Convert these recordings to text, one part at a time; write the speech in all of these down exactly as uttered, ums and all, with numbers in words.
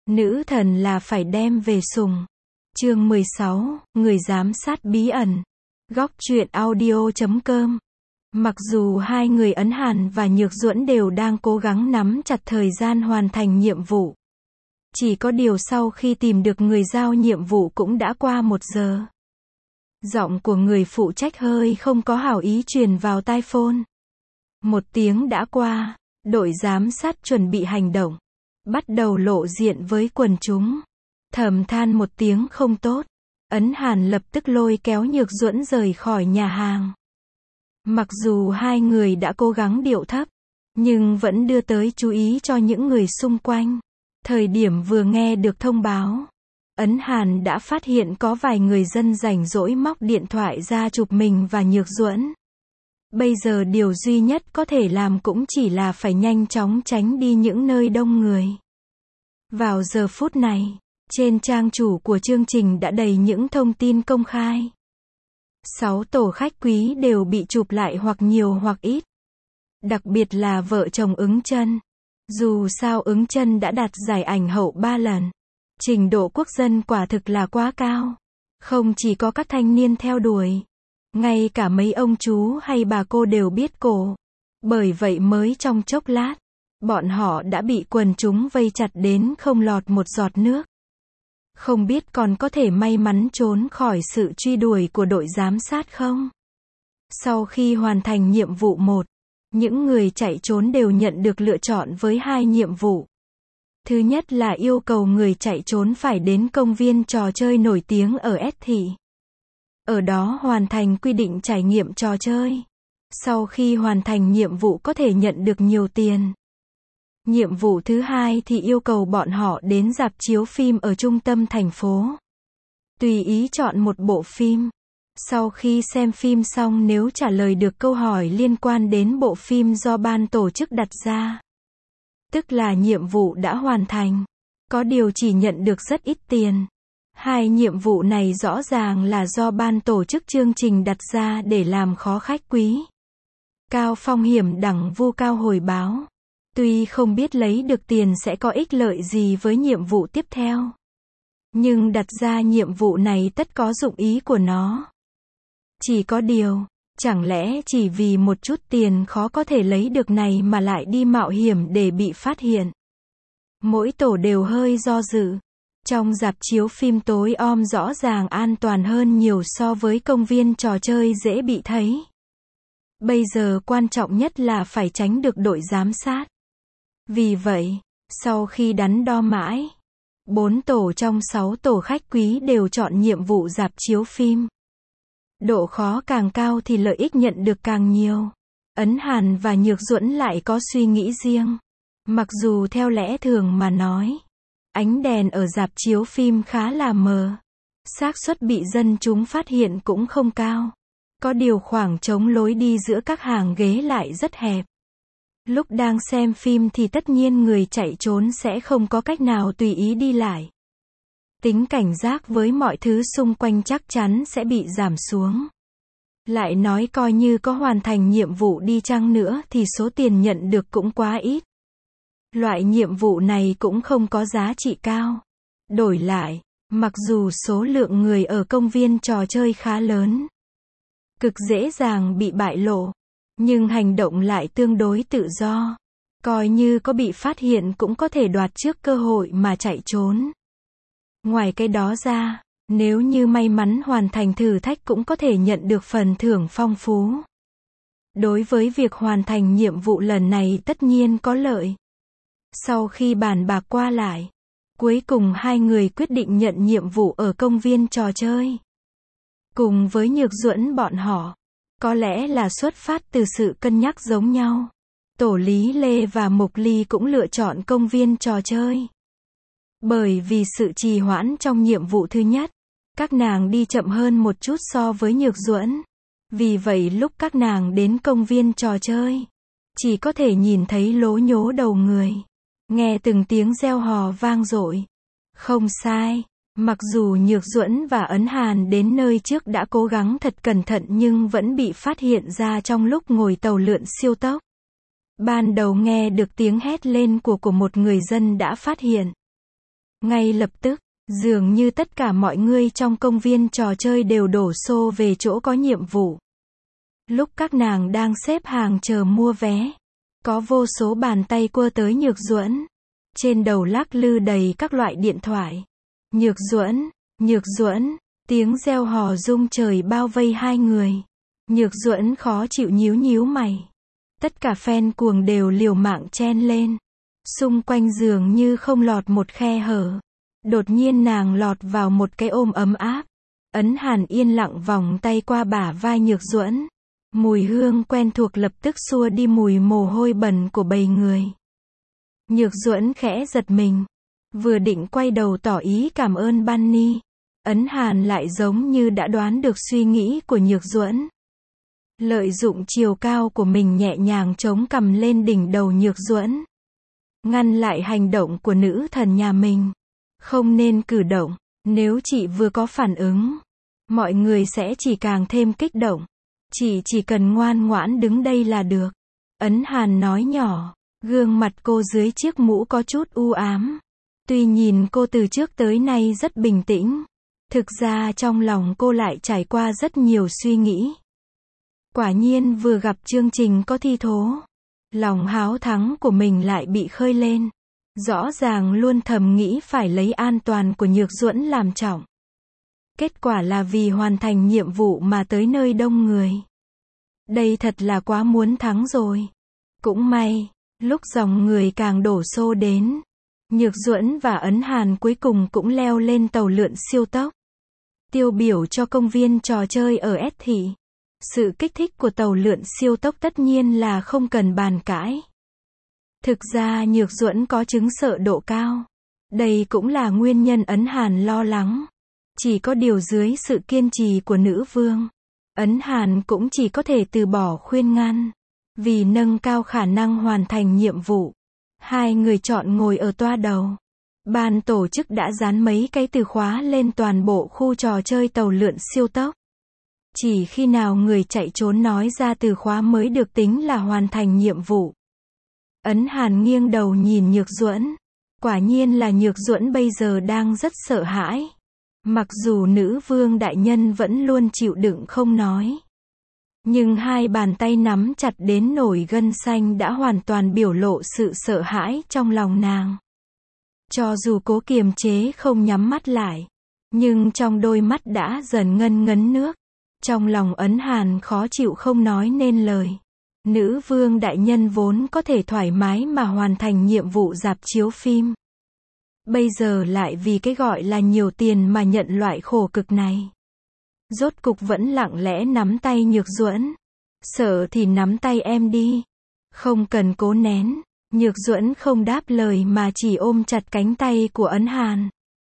Nữ thần là phải đem về sùng. Chương mười sáu, người giám sát bí ẩn. Góc truyện audio chấm com. Mặc dù hai người Ấn Hàn và Nhược Duẫn đều đang cố gắng nắm chặt thời gian hoàn thành nhiệm vụ. Chỉ có điều sau khi tìm được người giao nhiệm vụ cũng đã qua một giờ. Giọng của người phụ trách hơi không có hảo ý truyền vào tai phone. Một tiếng đã qua, đội giám sát chuẩn bị hành động. Bắt đầu lộ diện với quần chúng. Thầm than một tiếng không tốt. Ấn Hàn lập tức lôi kéo Nhược Duẫn rời khỏi nhà hàng. Mặc dù hai người đã cố gắng điệu thấp, nhưng vẫn đưa tới chú ý cho những người xung quanh. Thời điểm vừa nghe được thông báo, Ấn Hàn đã phát hiện có vài người dân rảnh rỗi móc điện thoại ra chụp mình và Nhược Duẫn. Bây giờ điều duy nhất có thể làm cũng chỉ là phải nhanh chóng tránh đi những nơi đông người. Vào giờ phút này, trên trang chủ của chương trình đã đầy những thông tin công khai. Sáu tổ khách quý đều bị chụp lại hoặc nhiều hoặc ít. Đặc biệt là vợ chồng Ứng Chân. Dù sao Ứng Chân đã đạt giải ảnh hậu ba lần. Trình độ quốc dân quả thực là quá cao. Không chỉ có các thanh niên theo đuổi, ngay cả mấy ông chú hay bà cô đều biết cổ. Bởi vậy mới trong chốc lát, bọn họ đã bị quần chúng vây chặt đến không lọt một giọt nước. Không biết còn có thể may mắn trốn khỏi sự truy đuổi của đội giám sát không? Sau khi hoàn thành nhiệm vụ một, những người chạy trốn đều nhận được lựa chọn với hai nhiệm vụ. Thứ nhất là yêu cầu người chạy trốn phải đến công viên trò chơi nổi tiếng ở S thị. Ở đó hoàn thành quy định trải nghiệm trò chơi. Sau khi hoàn thành nhiệm vụ có thể nhận được nhiều tiền. Nhiệm vụ thứ hai thì yêu cầu bọn họ đến rạp chiếu phim ở trung tâm thành phố. Tùy ý chọn một bộ phim. Sau khi xem phim xong nếu trả lời được câu hỏi liên quan đến bộ phim do ban tổ chức đặt ra, tức là nhiệm vụ đã hoàn thành. Có điều chỉ nhận được rất ít tiền. Hai nhiệm vụ này rõ ràng là do ban tổ chức chương trình đặt ra để làm khó khách quý. Cao phong hiểm đẳng vu cao hồi báo. Tuy không biết lấy được tiền sẽ có ích lợi gì với nhiệm vụ tiếp theo, nhưng đặt ra nhiệm vụ này tất có dụng ý của nó. Chỉ có điều, chẳng lẽ chỉ vì một chút tiền khó có thể lấy được này mà lại đi mạo hiểm để bị phát hiện? Mỗi tổ đều hơi do dự. Trong rạp chiếu phim tối om rõ ràng an toàn hơn nhiều so với công viên trò chơi dễ bị thấy. Bây giờ quan trọng nhất là phải tránh được đội giám sát. Vì vậy, sau khi đắn đo mãi, bốn tổ trong sáu tổ khách quý đều chọn nhiệm vụ rạp chiếu phim. Độ khó càng cao thì lợi ích nhận được càng nhiều. Ấn Hàn và Nhược Duẫn lại có suy nghĩ riêng. Mặc dù theo lẽ thường mà nói, ánh đèn ở rạp chiếu phim khá là mờ, xác suất bị dân chúng phát hiện cũng không cao. Có điều khoảng trống lối đi giữa các hàng ghế lại rất hẹp. Lúc đang xem phim thì tất nhiên người chạy trốn sẽ không có cách nào tùy ý đi lại. Tính cảnh giác với mọi thứ xung quanh chắc chắn sẽ bị giảm xuống. Lại nói coi như có hoàn thành nhiệm vụ đi chăng nữa thì số tiền nhận được cũng quá ít. Loại nhiệm vụ này cũng không có giá trị cao. Đổi lại, mặc dù số lượng người ở công viên trò chơi khá lớn, cực dễ dàng bị bại lộ, nhưng hành động lại tương đối tự do. Coi như có bị phát hiện cũng có thể đoạt trước cơ hội mà chạy trốn. Ngoài cái đó ra, nếu như may mắn hoàn thành thử thách cũng có thể nhận được phần thưởng phong phú. Đối với việc hoàn thành nhiệm vụ lần này tất nhiên có lợi. Sau khi bàn bạc qua lại, cuối cùng hai người quyết định nhận nhiệm vụ ở công viên trò chơi. Cùng với Nhược Duẫn bọn họ, có lẽ là xuất phát từ sự cân nhắc giống nhau. Tổ Lý Lê và Mục Ly cũng lựa chọn công viên trò chơi. Bởi vì sự trì hoãn trong nhiệm vụ thứ nhất, các nàng đi chậm hơn một chút so với Nhược Duẫn. Vì vậy lúc các nàng đến công viên trò chơi, chỉ có thể nhìn thấy lố nhố đầu người, nghe từng tiếng reo hò vang dội. Không sai, mặc dù Nhược Duẫn và Ấn Hàn đến nơi trước đã cố gắng thật cẩn thận nhưng vẫn bị phát hiện ra trong lúc ngồi tàu lượn siêu tốc. Ban đầu nghe được tiếng hét lên của của một người dân đã phát hiện. Ngay lập tức, dường như tất cả mọi người trong công viên trò chơi đều đổ xô về chỗ có nhiệm vụ. Lúc các nàng đang xếp hàng chờ mua vé, có vô số bàn tay quơ tới Nhược Duẫn. Trên đầu lắc lư đầy các loại điện thoại. Nhược Duẫn, Nhược Duẫn, tiếng reo hò rung trời bao vây hai người. Nhược Duẫn khó chịu nhíu nhíu mày. Tất cả fan cuồng đều liều mạng chen lên. Xung quanh dường như không lọt một khe hở. Đột nhiên nàng lọt vào một cái ôm ấm áp. Ấn Hàn yên lặng vòng tay qua bả vai Nhược Duẫn. Mùi hương quen thuộc lập tức xua đi mùi mồ hôi bẩn của bầy người. Nhược Duẫn khẽ giật mình. Vừa định quay đầu tỏ ý cảm ơn Bunny. Ấn Hàn lại giống như đã đoán được suy nghĩ của Nhược Duẫn. Lợi dụng chiều cao của mình nhẹ nhàng chống cằm lên đỉnh đầu Nhược Duẫn. Ngăn lại hành động của nữ thần nhà mình. Không nên cử động, nếu chị vừa có phản ứng, mọi người sẽ chỉ càng thêm kích động. Chị chỉ cần ngoan ngoãn đứng đây là được. Ấn Hàn nói nhỏ, gương mặt cô dưới chiếc mũ có chút u ám. Tuy nhìn cô từ trước tới nay rất bình tĩnh, thực ra trong lòng cô lại trải qua rất nhiều suy nghĩ. Quả nhiên vừa gặp chương trình có thi thố, lòng háo thắng của mình lại bị khơi lên. Rõ ràng luôn thầm nghĩ phải lấy an toàn của Nhược Duẫn làm trọng. Kết quả là vì hoàn thành nhiệm vụ mà tới nơi đông người. Đây thật là quá muốn thắng rồi. Cũng may, lúc dòng người càng đổ xô đến, Nhược Duẫn và Ấn Hàn cuối cùng cũng leo lên tàu lượn siêu tốc. Tiêu biểu cho công viên trò chơi ở S thị. Sự kích thích của tàu lượn siêu tốc tất nhiên là không cần bàn cãi. Thực ra Nhược Duẫn có chứng sợ độ cao. Đây cũng là nguyên nhân Ấn Hàn lo lắng. Chỉ có điều dưới sự kiên trì của nữ vương, Ấn Hàn cũng chỉ có thể từ bỏ khuyên ngăn. Vì nâng cao khả năng hoàn thành nhiệm vụ, hai người chọn ngồi ở toa đầu. Ban tổ chức đã dán mấy cái từ khóa lên toàn bộ khu trò chơi tàu lượn siêu tốc. Chỉ khi nào người chạy trốn nói ra từ khóa mới được tính là hoàn thành nhiệm vụ. Ấn Hàn nghiêng đầu nhìn Nhược Duẫn. Quả nhiên là Nhược Duẫn bây giờ đang rất sợ hãi. Mặc dù nữ vương đại nhân vẫn luôn chịu đựng không nói. Nhưng hai bàn tay nắm chặt đến nổi gân xanh đã hoàn toàn biểu lộ sự sợ hãi trong lòng nàng. Cho dù cố kiềm chế không nhắm mắt lại, nhưng trong đôi mắt đã dần ngân ngấn nước. Trong lòng Ấn Hàn khó chịu không nói nên lời. Nữ vương đại nhân vốn có thể thoải mái mà hoàn thành nhiệm vụ rạp chiếu phim. Bây giờ lại vì cái gọi là nhiều tiền mà nhận loại khổ cực này. Rốt cục vẫn lặng lẽ nắm tay Nhược Duẫn. Sợ thì nắm tay em đi. Không cần cố nén. Nhược Duẫn không đáp lời mà chỉ ôm chặt cánh tay của Ấn Hàn.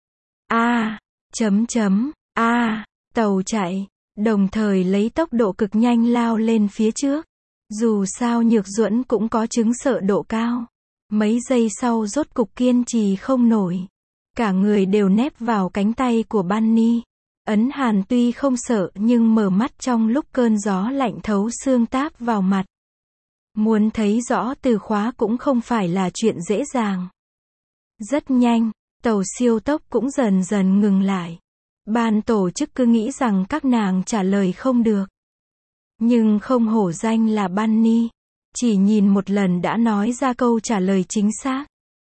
A, chấm chấm, a, tàu chạy, đồng thời lấy tốc độ cực nhanh lao lên phía trước. Dù sao Nhược Duẫn cũng có chứng sợ độ cao. Mấy giây sau rốt cục kiên trì không nổi. Cả người đều nép vào cánh tay của Bunny. Ấn Hàn tuy không sợ nhưng mở mắt trong lúc cơn gió lạnh thấu xương táp vào mặt. Muốn thấy rõ từ khóa cũng không phải là chuyện dễ dàng. Rất nhanh, tàu siêu tốc cũng dần dần ngừng lại. Ban tổ chức cứ nghĩ rằng các nàng trả lời không được. Nhưng không hổ danh là Bunny. Chỉ nhìn một lần đã nói ra câu trả lời chính xác.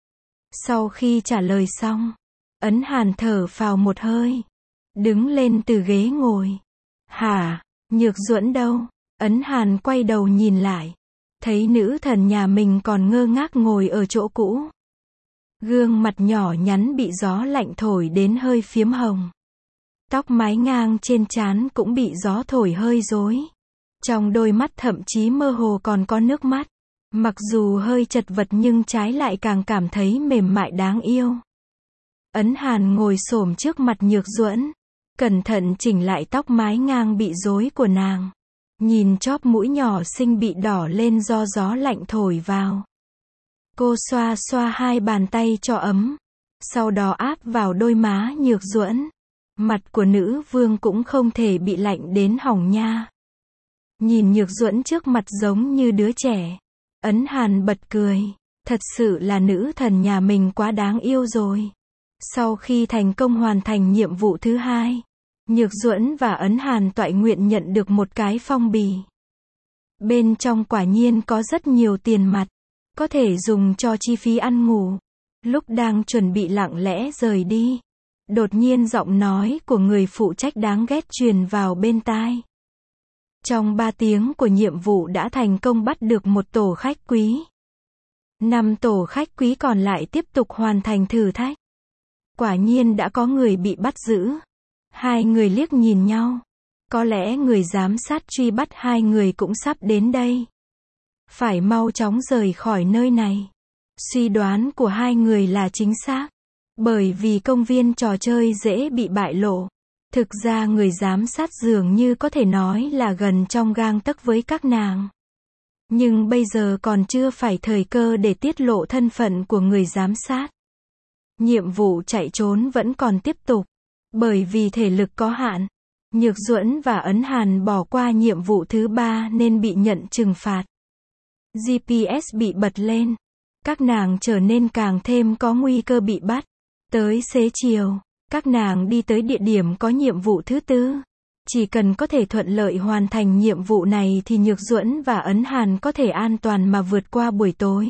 Sau khi trả lời xong, Ấn Hàn thở phào một hơi. Đứng lên từ ghế ngồi. Hả? Nhược Duẫn đâu? Ấn Hàn quay đầu nhìn lại. Thấy nữ thần nhà mình còn ngơ ngác ngồi ở chỗ cũ. Gương mặt nhỏ nhắn bị gió lạnh thổi đến hơi phiếm hồng. Tóc mái ngang trên trán cũng bị gió thổi hơi rối. Trong đôi mắt thậm chí mơ hồ còn có nước mắt. Mặc dù hơi chật vật nhưng trái lại càng cảm thấy mềm mại đáng yêu. Ấn Hàn ngồi xổm trước mặt Nhược Duẫn. Cẩn thận chỉnh lại tóc mái ngang bị rối của nàng. Nhìn chóp mũi nhỏ xinh bị đỏ lên do gió lạnh thổi vào. Cô xoa xoa hai bàn tay cho ấm. Sau đó áp vào đôi má Nhược Duẫn. Mặt của nữ vương cũng không thể bị lạnh đến hỏng nha. Nhìn Nhược Duẫn trước mặt giống như đứa trẻ. Ấn Hàn bật cười. Thật sự là nữ thần nhà mình quá đáng yêu rồi. Sau khi thành công hoàn thành nhiệm vụ thứ hai, Nhược Duẫn và Ấn Hàn toại nguyện nhận được một cái phong bì. Bên trong quả nhiên có rất nhiều tiền mặt, có thể dùng cho chi phí ăn ngủ. Lúc đang chuẩn bị lặng lẽ rời đi, đột nhiên giọng nói của người phụ trách đáng ghét truyền vào bên tai. Trong ba tiếng của nhiệm vụ đã thành công bắt được một tổ khách quý. Năm tổ khách quý còn lại tiếp tục hoàn thành thử thách. Quả nhiên đã có người bị bắt giữ. Hai người liếc nhìn nhau. Có lẽ người giám sát truy bắt hai người cũng sắp đến đây. Phải mau chóng rời khỏi nơi này. Suy đoán của hai người là chính xác. Bởi vì công viên trò chơi dễ bị bại lộ. Thực ra người giám sát dường như có thể nói là gần trong gang tấc với các nàng. Nhưng bây giờ còn chưa phải thời cơ để tiết lộ thân phận của người giám sát. Nhiệm vụ chạy trốn vẫn còn tiếp tục. Bởi vì thể lực có hạn, Nhược Duẫn và Ấn Hàn bỏ qua nhiệm vụ thứ ba nên bị nhận trừng phạt. giê pê ét bị bật lên. Các nàng trở nên càng thêm có nguy cơ bị bắt. Tới xế chiều, các nàng đi tới địa điểm có nhiệm vụ thứ tư. Chỉ cần có thể thuận lợi hoàn thành nhiệm vụ này thì Nhược Duẫn và Ấn Hàn có thể an toàn mà vượt qua buổi tối.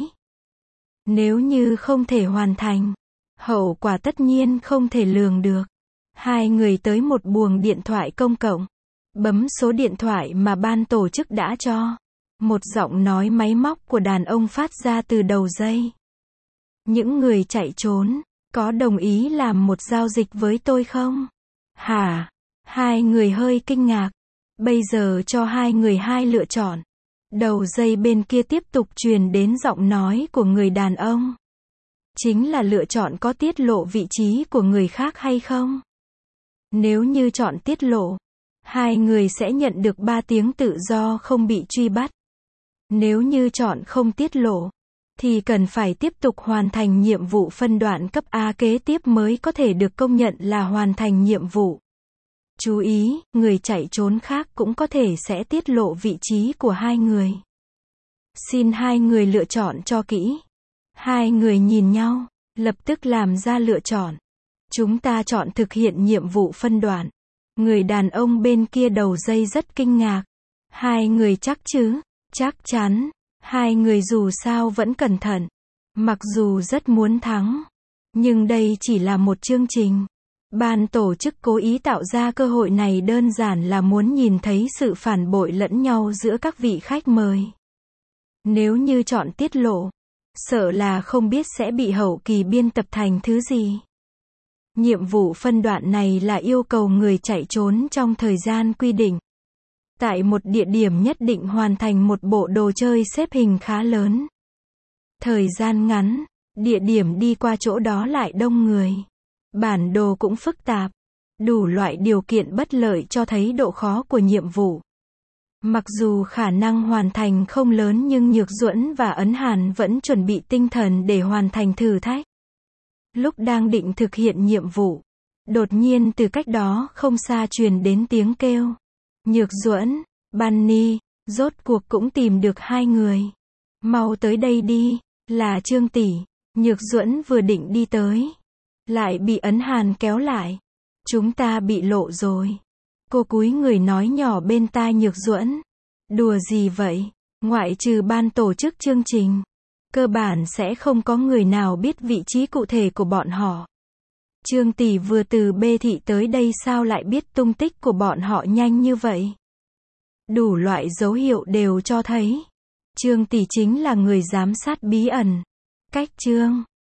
Nếu như không thể hoàn thành, hậu quả tất nhiên không thể lường được. Hai người tới một buồng điện thoại công cộng. Bấm số điện thoại mà ban tổ chức đã cho. Một giọng nói máy móc của đàn ông phát ra từ đầu dây. Những người chạy trốn, có đồng ý làm một giao dịch với tôi không? Hả? Hai người hơi kinh ngạc. Bây giờ cho hai người hai lựa chọn. Đầu dây bên kia tiếp tục truyền đến giọng nói của người đàn ông. Chính là lựa chọn có tiết lộ vị trí của người khác hay không? Nếu như chọn tiết lộ, hai người sẽ nhận được ba tiếng tự do không bị truy bắt. Nếu như chọn không tiết lộ, thì cần phải tiếp tục hoàn thành nhiệm vụ phân đoạn cấp A kế tiếp mới có thể được công nhận là hoàn thành nhiệm vụ. Chú ý, người chạy trốn khác cũng có thể sẽ tiết lộ vị trí của hai người. Xin hai người lựa chọn cho kỹ. Hai người nhìn nhau, lập tức làm ra lựa chọn. Chúng ta chọn thực hiện nhiệm vụ phân đoạn. Người đàn ông bên kia đầu dây rất kinh ngạc. Hai người chắc chứ? Chắc chắn. Hai người dù sao vẫn cẩn thận. Mặc dù rất muốn thắng. Nhưng đây chỉ là một chương trình. Ban tổ chức cố ý tạo ra cơ hội này đơn giản là muốn nhìn thấy sự phản bội lẫn nhau giữa các vị khách mời. Nếu như chọn tiết lộ, sợ là không biết sẽ bị hậu kỳ biên tập thành thứ gì. Nhiệm vụ phân đoạn này là yêu cầu người chạy trốn trong thời gian quy định. Tại một địa điểm nhất định hoàn thành một bộ đồ chơi xếp hình khá lớn. Thời gian ngắn, địa điểm đi qua chỗ đó lại đông người. Bản đồ cũng phức tạp. Đủ loại điều kiện bất lợi cho thấy độ khó của nhiệm vụ. Mặc dù khả năng hoàn thành không lớn nhưng Nhược Duẫn và Ấn Hàn vẫn chuẩn bị tinh thần để hoàn thành thử thách. Lúc đang định thực hiện nhiệm vụ, đột nhiên từ cách đó không xa truyền đến tiếng kêu. Nhược Duẫn, Bunny, rốt cuộc cũng tìm được hai người. Mau tới đây đi, là Trương tỷ. Nhược Duẫn vừa định đi tới, lại bị Ấn Hàn kéo lại. Chúng ta bị lộ rồi. Cô cúi người nói nhỏ bên tai Nhược Duẫn. Đùa gì vậy? Ngoại trừ ban tổ chức chương trình, cơ bản sẽ không có người nào biết vị trí cụ thể của bọn họ. Trương tỷ vừa từ B thị tới đây sao lại biết tung tích của bọn họ nhanh như vậy? Đủ loại dấu hiệu đều cho thấy Trương tỷ chính là người giám sát bí ẩn. Cách Trương